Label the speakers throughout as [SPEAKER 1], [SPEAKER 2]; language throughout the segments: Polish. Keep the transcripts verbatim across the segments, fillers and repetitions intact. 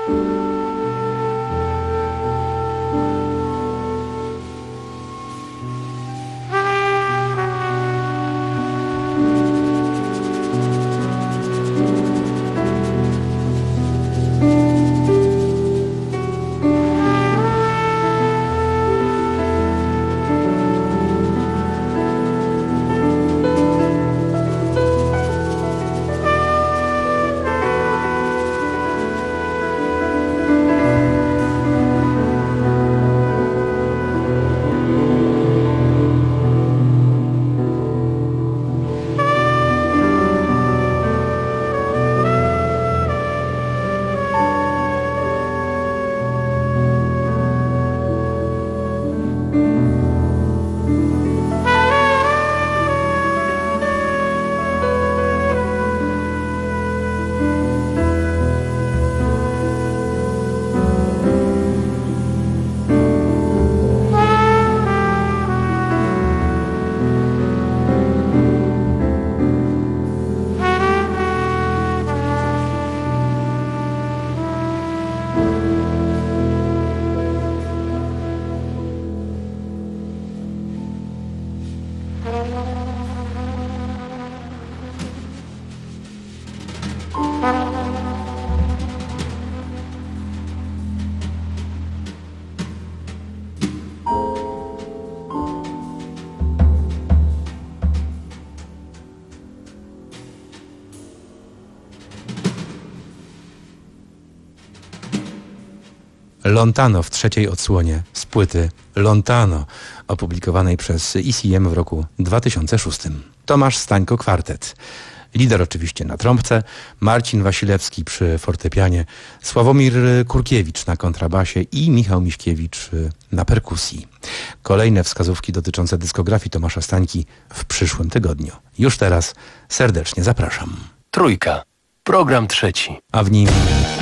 [SPEAKER 1] Lontano w trzeciej odsłonie z płyty Lontano, opublikowanej przez E C M w roku dwa tysiące szóstym. Tomasz Stańko Kwartet. Lider oczywiście na trąbce, Marcin Wasilewski przy fortepianie, Sławomir Kurkiewicz na kontrabasie i Michał Miśkiewicz na perkusji. Kolejne wskazówki dotyczące dyskografii Tomasza Stańki w przyszłym tygodniu. Już teraz serdecznie zapraszam.
[SPEAKER 2] Trójka. Program trzeci.
[SPEAKER 1] A w nim...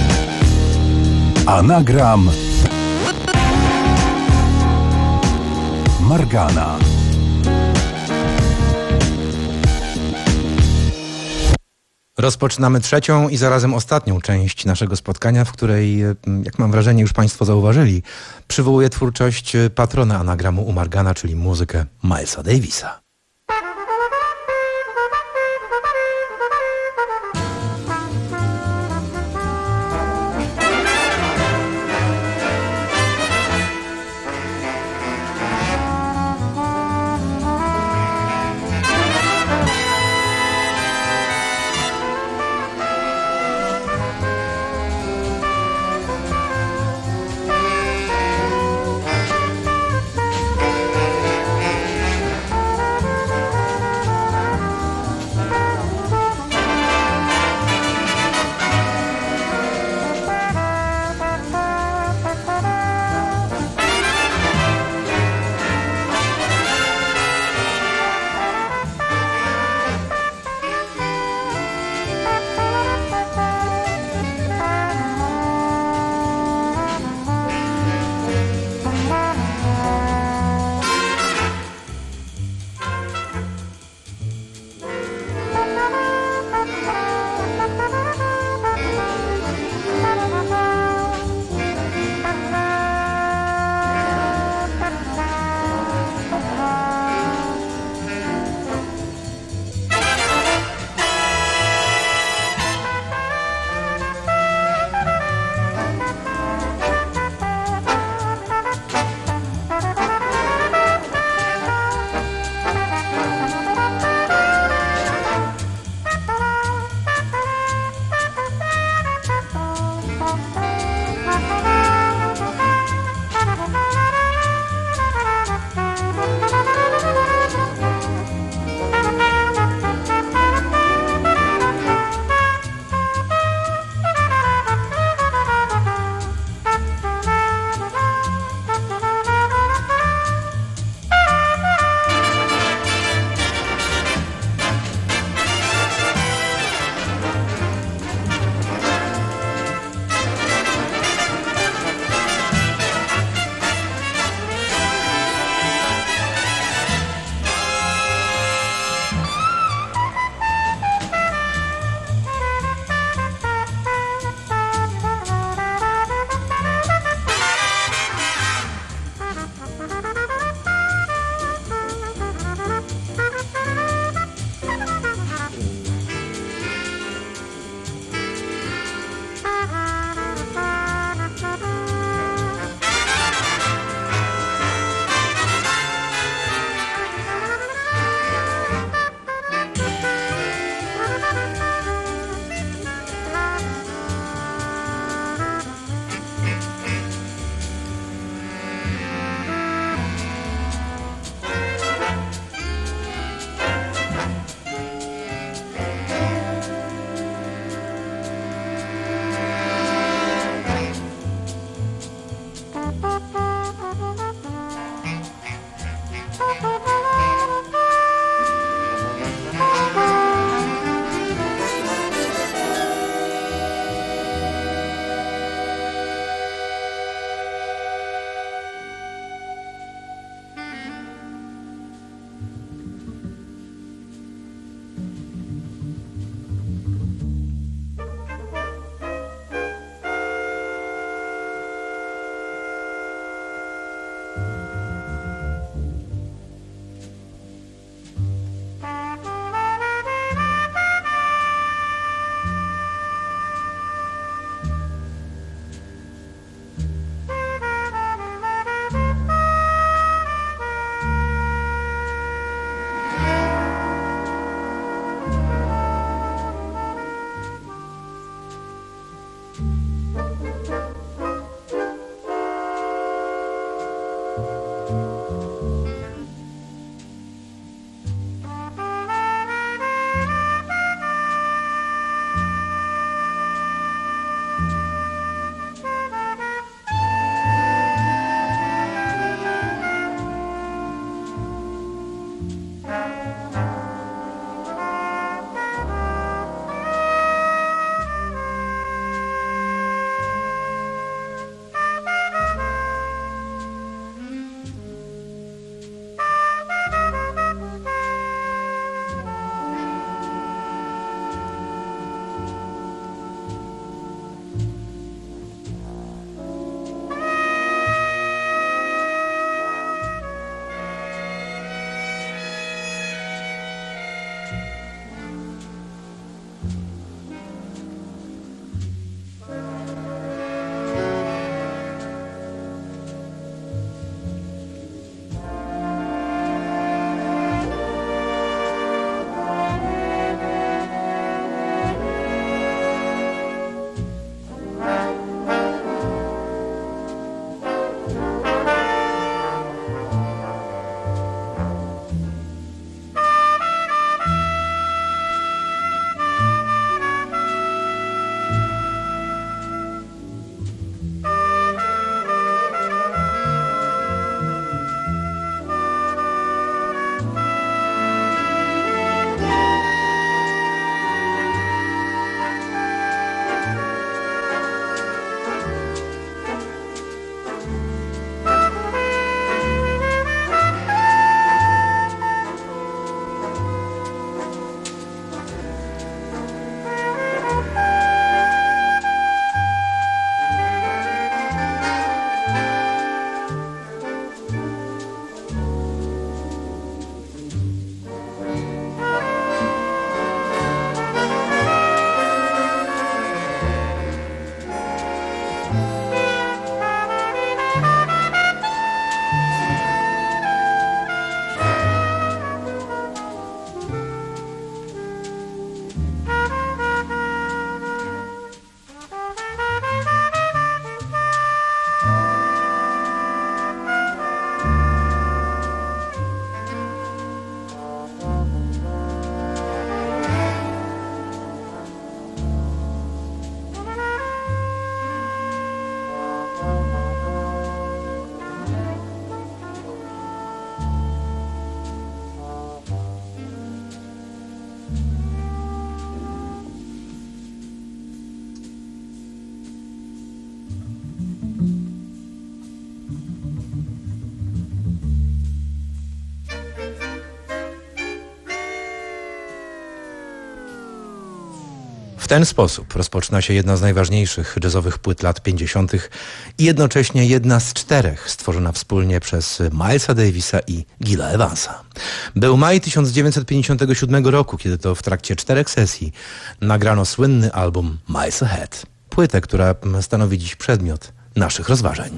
[SPEAKER 3] Anagram Margana.
[SPEAKER 1] Rozpoczynamy trzecią i zarazem ostatnią część naszego spotkania, w której, jak mam wrażenie, już Państwo zauważyli, przywołuję twórczość patrona anagramu u Margana, czyli muzykę Milesa Davisa. W ten sposób rozpoczyna się jedna z najważniejszych jazzowych płyt lat pięćdziesiątych i jednocześnie jedna z czterech stworzona wspólnie przez Milesa Davisa i Gila Evansa. Był maj tysiąc dziewięćset pięćdziesiątego siódmego roku, kiedy to w trakcie czterech sesji nagrano słynny album Miles Ahead. Płytę, która stanowi dziś przedmiot naszych rozważań.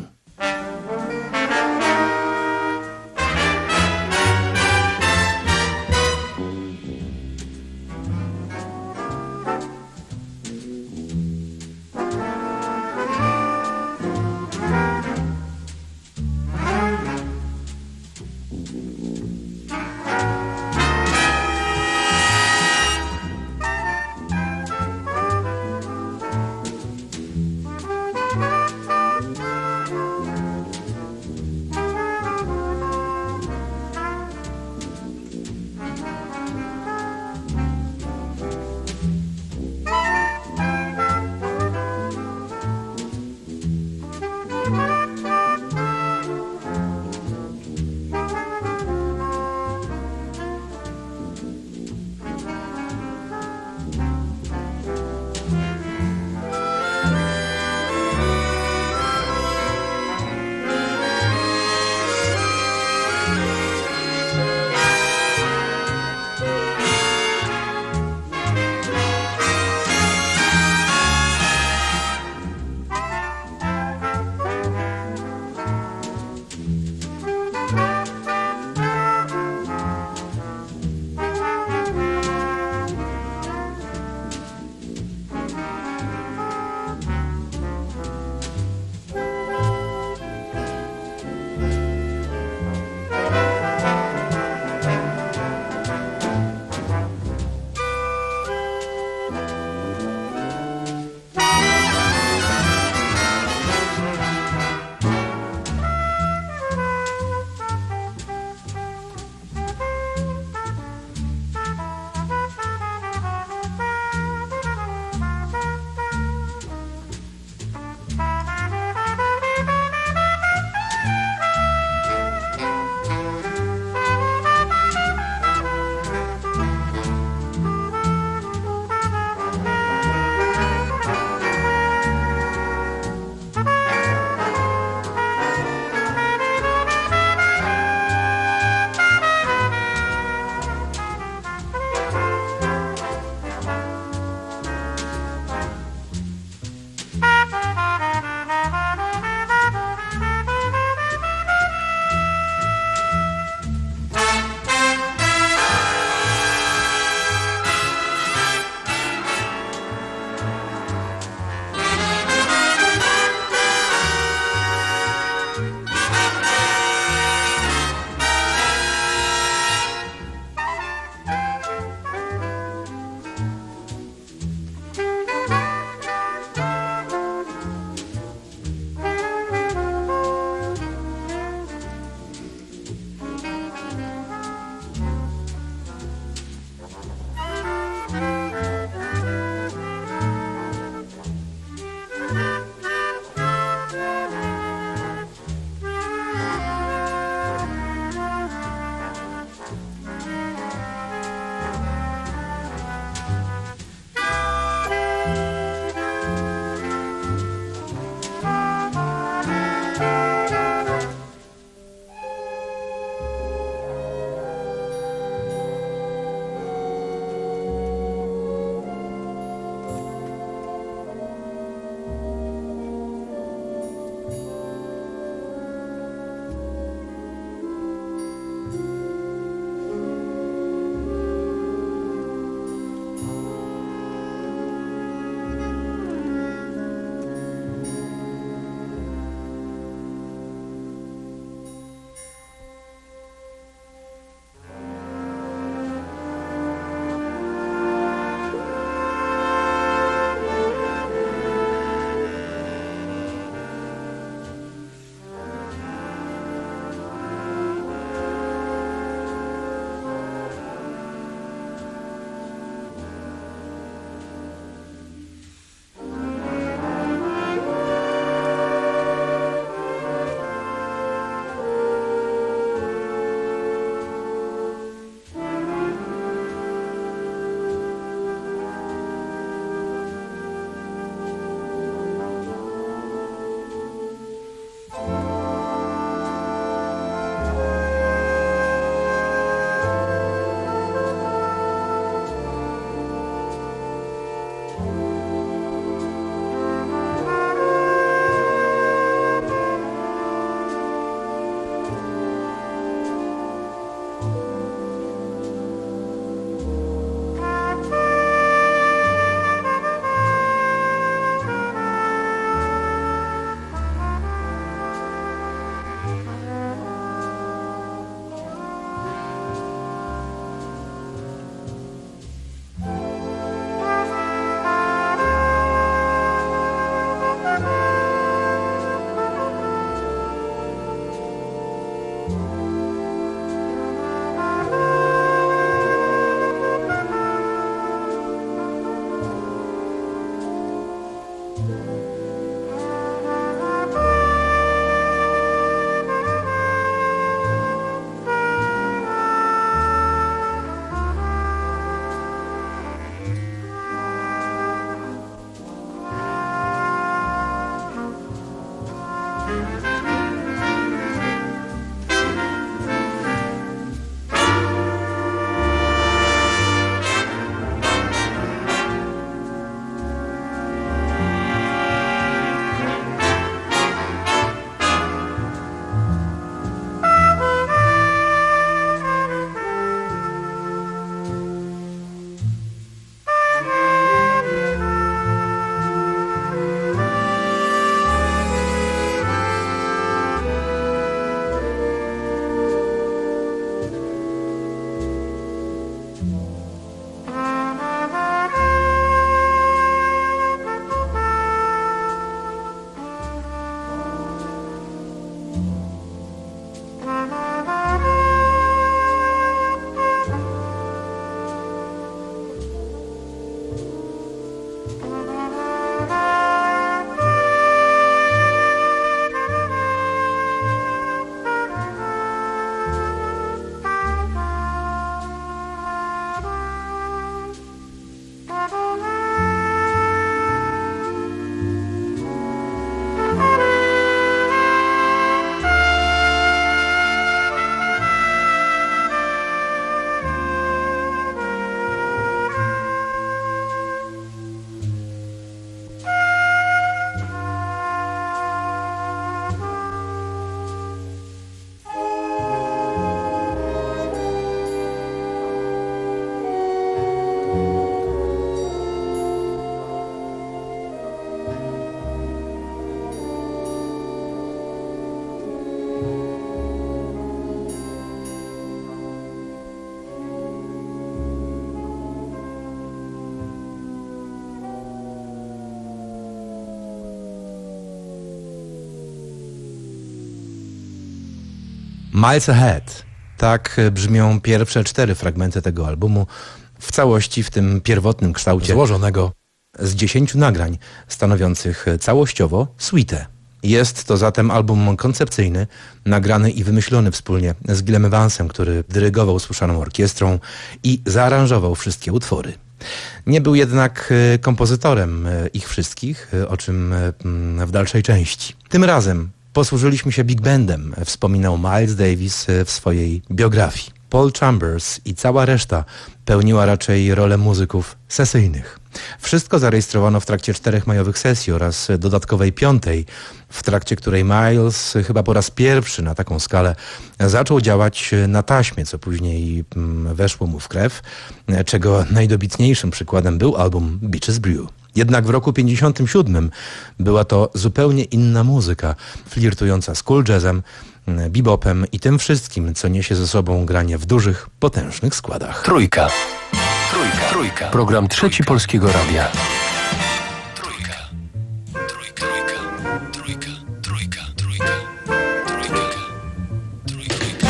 [SPEAKER 1] Miles Ahead. Tak brzmią pierwsze cztery fragmenty tego albumu, w całości w tym pierwotnym kształcie złożonego z dziesięciu nagrań, stanowiących całościowo suite. Jest to zatem album koncepcyjny, nagrany i wymyślony wspólnie z Gillem Evansem, który dyrygował słyszaną orkiestrą i zaaranżował wszystkie utwory. Nie był jednak kompozytorem ich wszystkich, o czym w dalszej części. Tym razem posłużyliśmy się big bandem, wspominał Miles Davis w swojej biografii. Paul Chambers i cała reszta pełniła raczej rolę muzyków sesyjnych. Wszystko zarejestrowano w trakcie czterech majowych sesji oraz dodatkowej piątej, w trakcie której Miles chyba po raz pierwszy na taką skalę zaczął działać na taśmie, co później weszło mu w krew, czego najdobitniejszym przykładem był album Beaches Brew. Jednak w roku pięćdziesiątym siódmym była to zupełnie inna muzyka, flirtująca z cool jazzem, bebopem i tym wszystkim, co niesie ze sobą granie w dużych, potężnych składach.
[SPEAKER 2] Trójka. Trójka. Trójka. Program trzeci Trójka. Polskiego Radia.
[SPEAKER 3] Trójka. Trójka. Trójka. Trójka. Trójka. Trójka. Trójka. Trójka.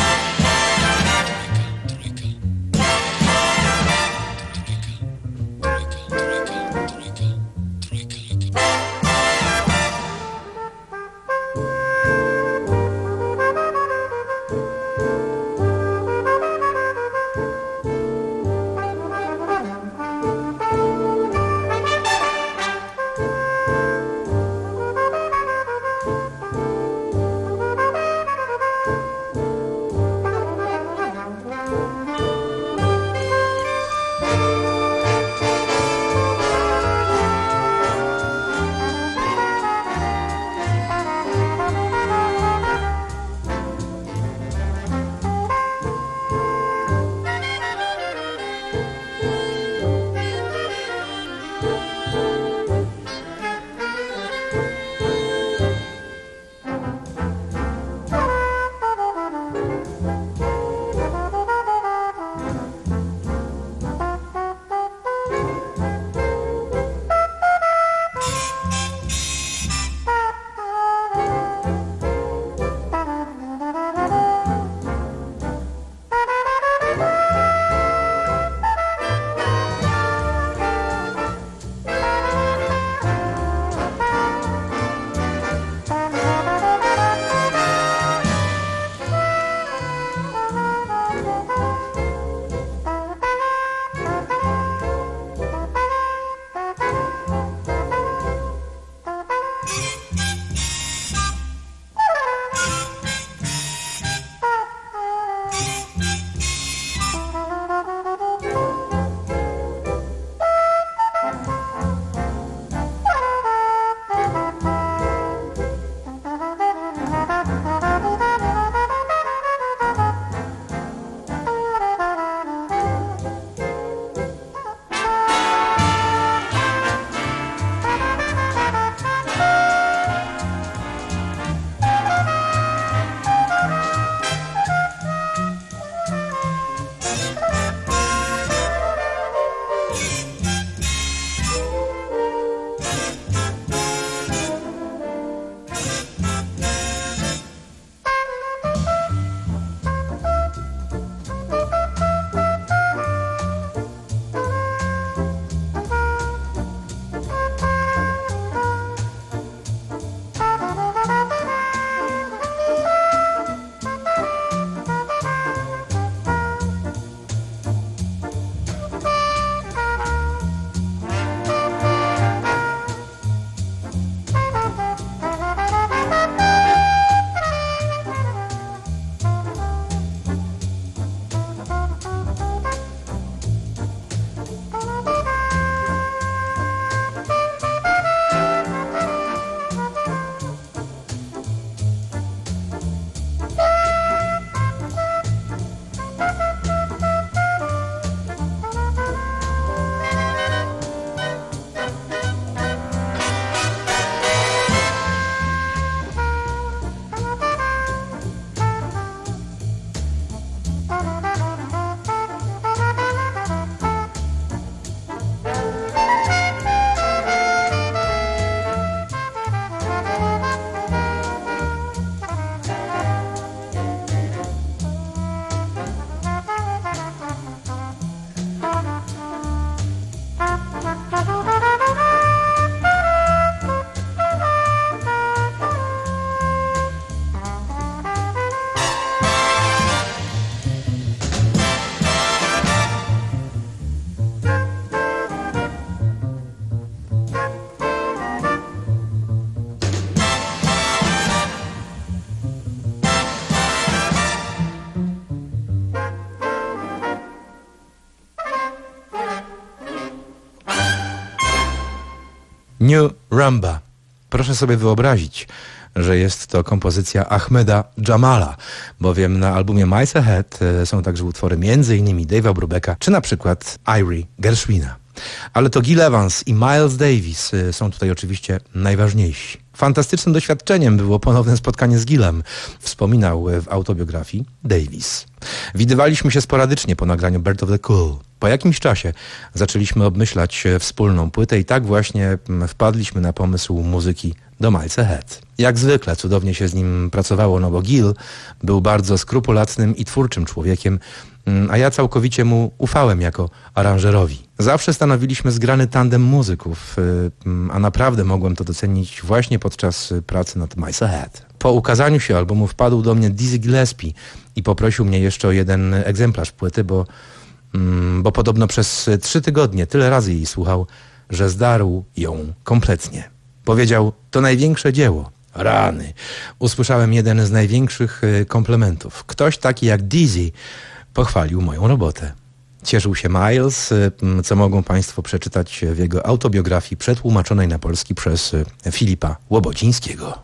[SPEAKER 1] New Rumba. Proszę sobie wyobrazić, że jest to kompozycja Ahmeda Jamala, bowiem na albumie Miles Ahead są także utwory m.in. Dave'a Brubecka, czy na przykład Irie Gershwina. Ale to Gil Evans i Miles Davis są tutaj oczywiście najważniejsi. Fantastycznym doświadczeniem było ponowne spotkanie z Gilem, wspominał w autobiografii Davis. Widywaliśmy się sporadycznie po nagraniu Bird of the Cool. Po jakimś czasie zaczęliśmy obmyślać wspólną płytę i tak właśnie wpadliśmy na pomysł muzyki do Miles Ahead. Jak zwykle cudownie się z nim pracowało, no bo Gil był bardzo skrupulatnym i twórczym człowiekiem, a ja całkowicie mu ufałem jako aranżerowi. Zawsze stanowiliśmy zgrany tandem muzyków, a naprawdę mogłem to docenić właśnie podczas pracy nad Miles Ahead. Po ukazaniu się albumu wpadł do mnie Dizzy Gillespie i poprosił mnie jeszcze o jeden egzemplarz płyty, bo, bo podobno przez trzy tygodnie tyle razy jej słuchał, że zdarł ją kompletnie. Powiedział, to największe dzieło. Rany. Usłyszałem jeden z największych komplementów. Ktoś taki jak Dizzy pochwalił moją robotę. Cieszył się Miles, co mogą Państwo przeczytać w jego autobiografii przetłumaczonej na polski przez Filipa Łobocińskiego.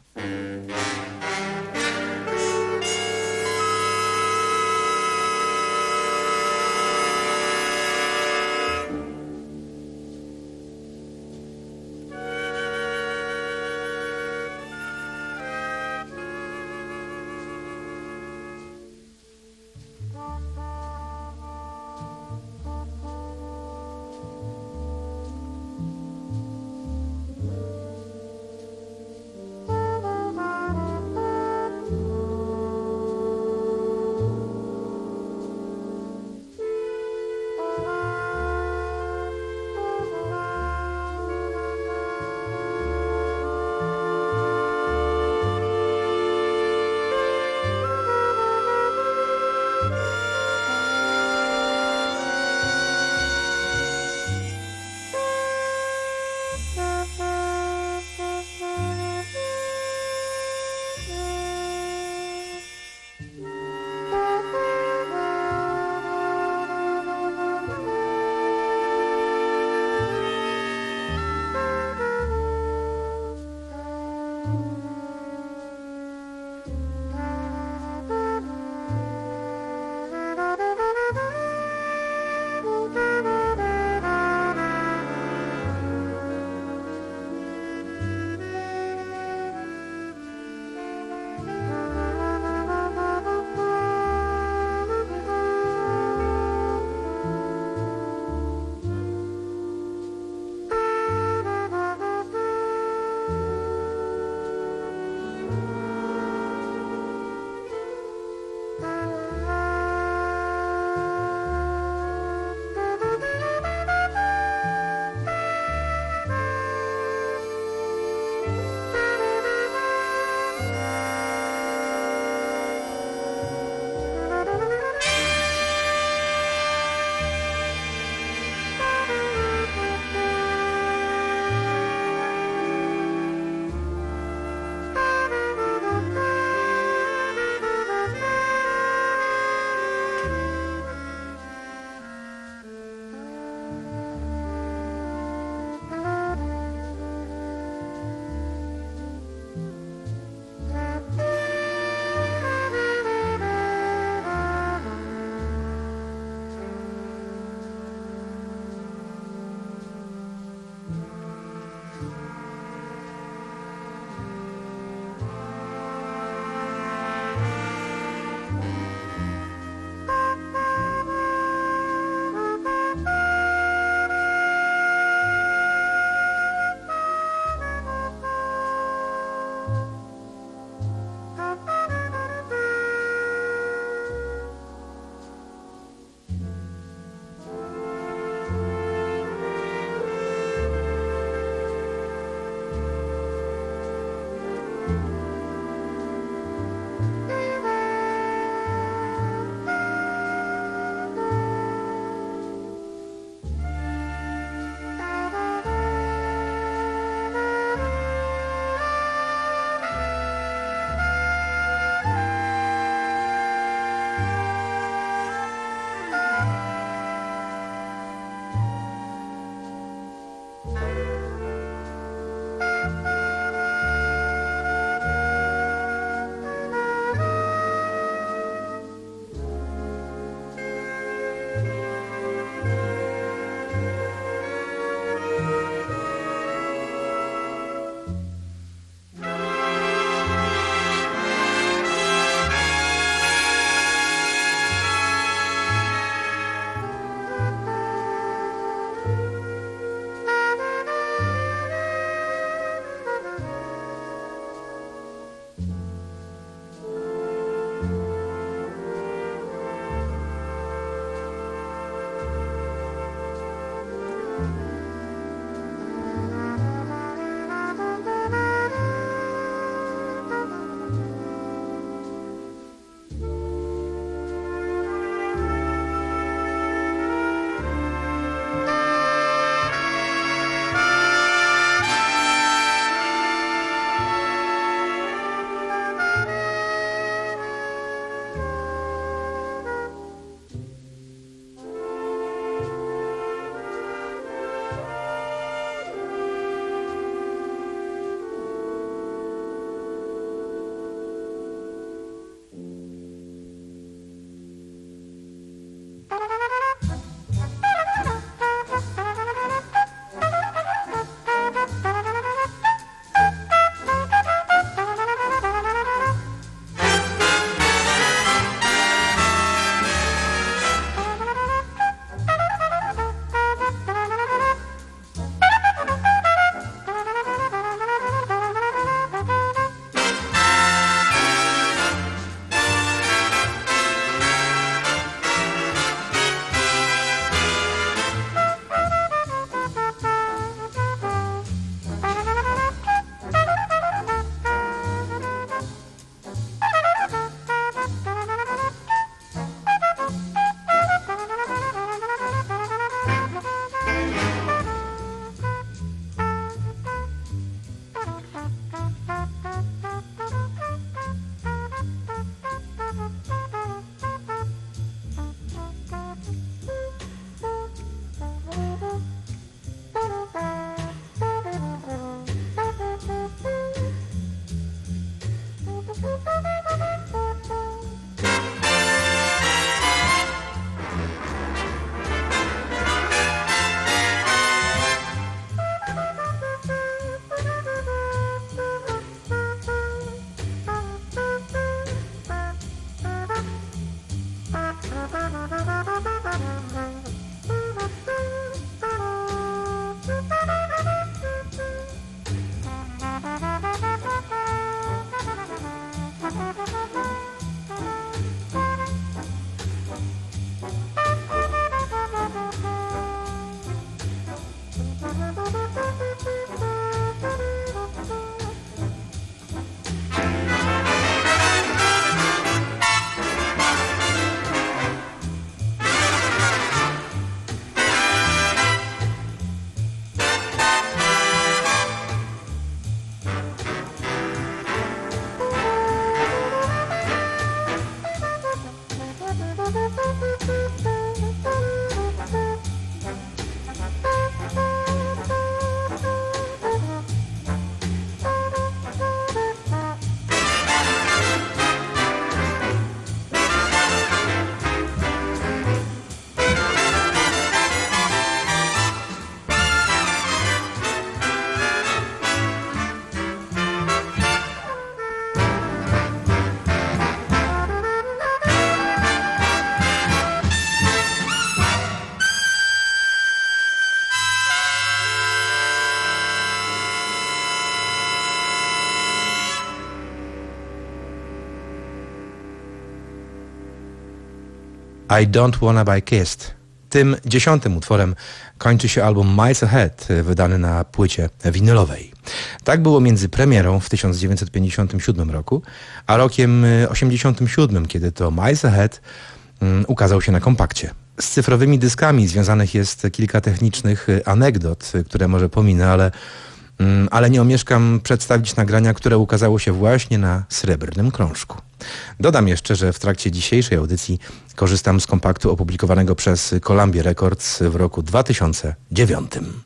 [SPEAKER 1] I Don't Wanna Be Kissed. Tym dziesiątym utworem kończy się album Miles Ahead, wydany na płycie winylowej. Tak było między premierą w tysiąc dziewięćset pięćdziesiątym siódmym roku, a rokiem osiemdziesiątym siódmym, kiedy to Miles Ahead um, ukazał się na kompakcie. Z cyfrowymi dyskami związanych jest kilka technicznych anegdot, które może pominę, ale, um, ale nie omieszkam przedstawić nagrania, które ukazało się właśnie na srebrnym krążku. Dodam jeszcze, że w trakcie dzisiejszej audycji korzystam z kompaktu opublikowanego przez Columbia Records w roku dwa tysiące dziewiątym.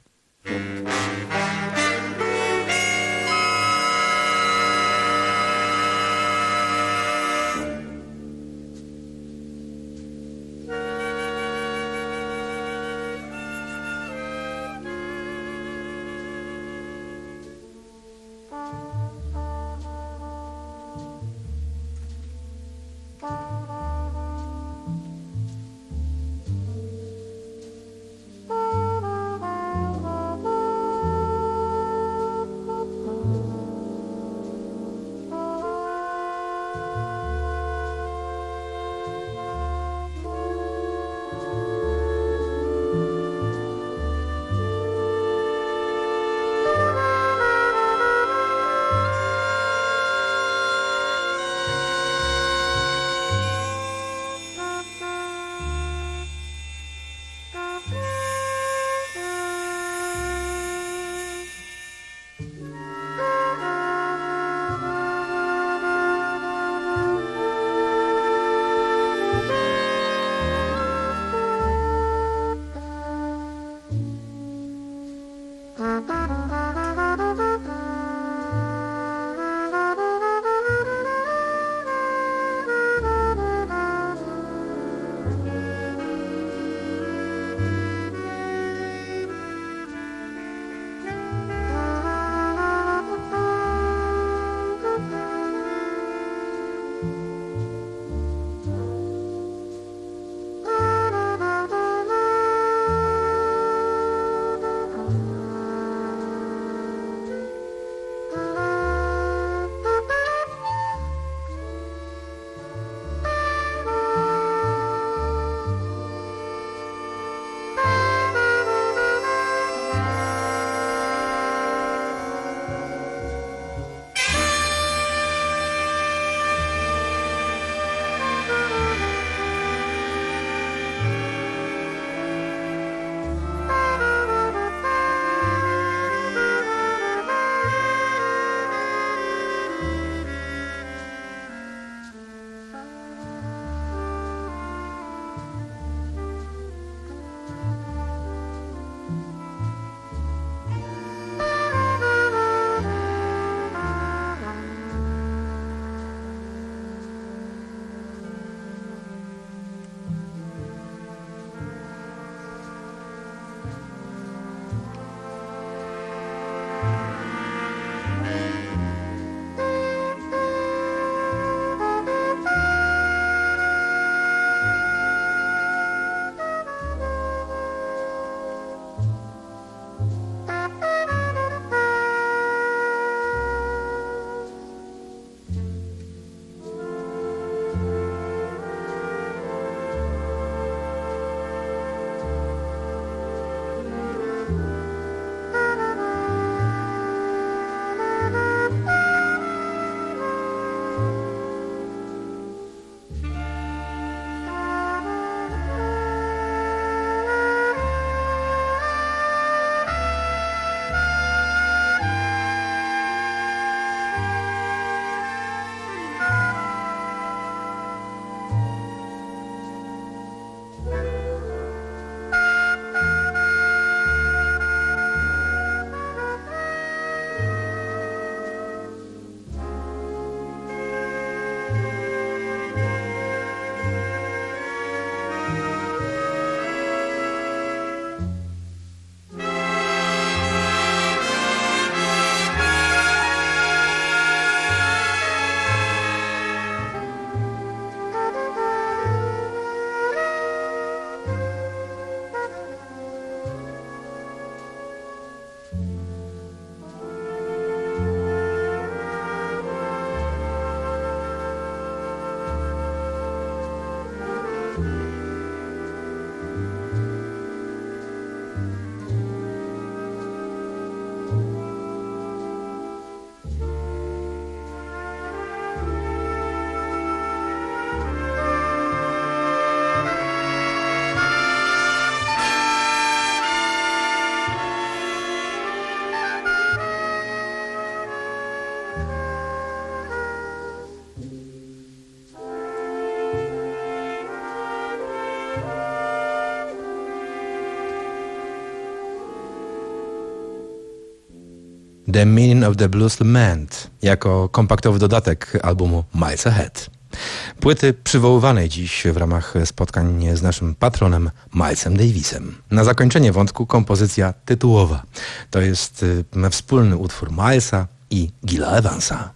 [SPEAKER 1] The Meaning of the Blues Lament jako kompaktowy dodatek albumu Miles Ahead. Płyty przywoływanej dziś w ramach spotkań z naszym patronem Milesem Davisem. Na zakończenie wątku kompozycja tytułowa. To jest y, wspólny utwór Milesa i Gilla Evansa.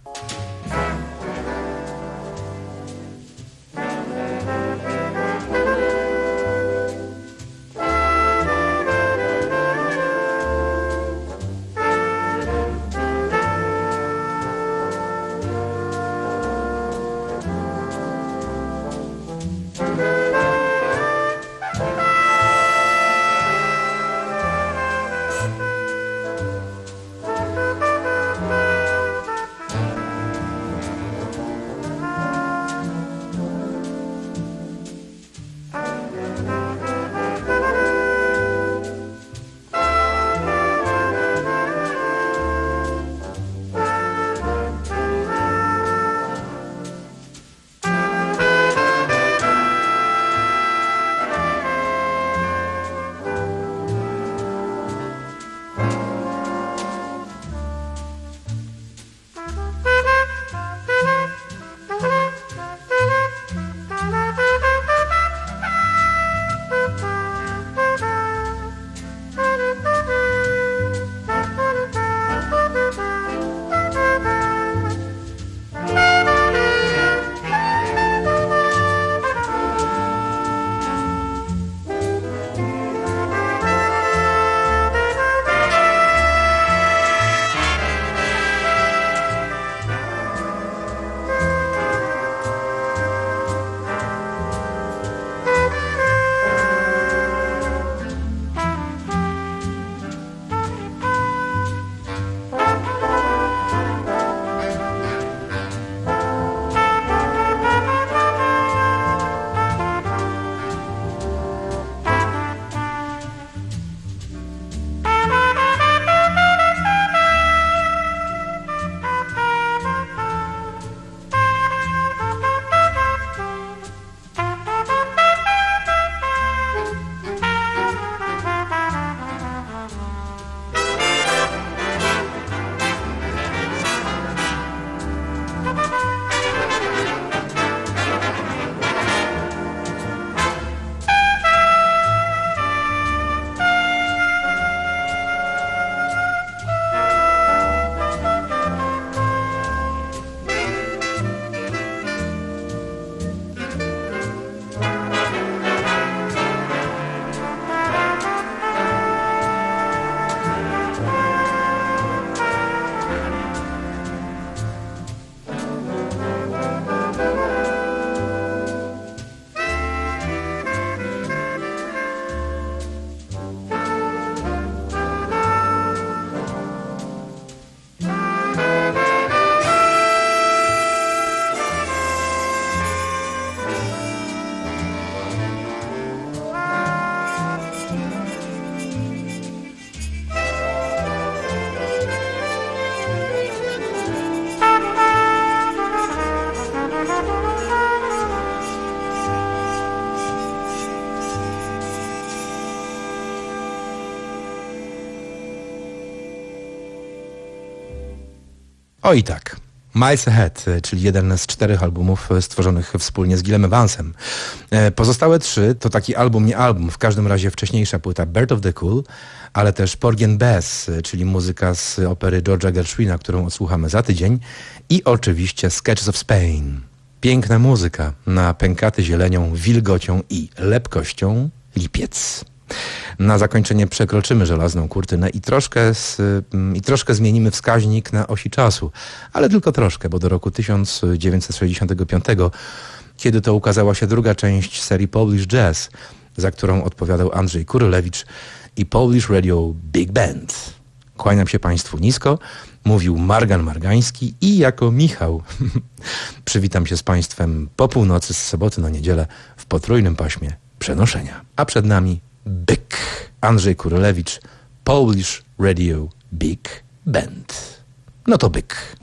[SPEAKER 1] O i tak. Miles Ahead, czyli jeden z czterech albumów stworzonych wspólnie z Gillem Evansem. Pozostałe trzy to taki album, nie album, w każdym razie wcześniejsza płyta Bird of the Cool, ale też Porgy and Bess, czyli muzyka z opery George'a Gershwina, którą odsłuchamy za tydzień, i oczywiście Sketches of Spain. Piękna muzyka na pękaty zielenią, wilgocią i lepkością lipiec. Na zakończenie przekroczymy żelazną kurtynę i troszkę, z, i troszkę zmienimy wskaźnik na osi czasu, ale tylko troszkę, bo do roku tysiąc dziewięćset sześćdziesiątego piątego, kiedy to ukazała się druga część serii Polish Jazz, za którą odpowiadał Andrzej Kurylewicz i Polish Radio Big Band. Kłaniam się Państwu nisko, mówił Margan Margański i jako Michał przywitam się z Państwem po północy z soboty na niedzielę w potrójnym paśmie przenoszenia. A przed nami Byk. Andrzej Kurylewicz, Polish Radio Big Band. No to Byk.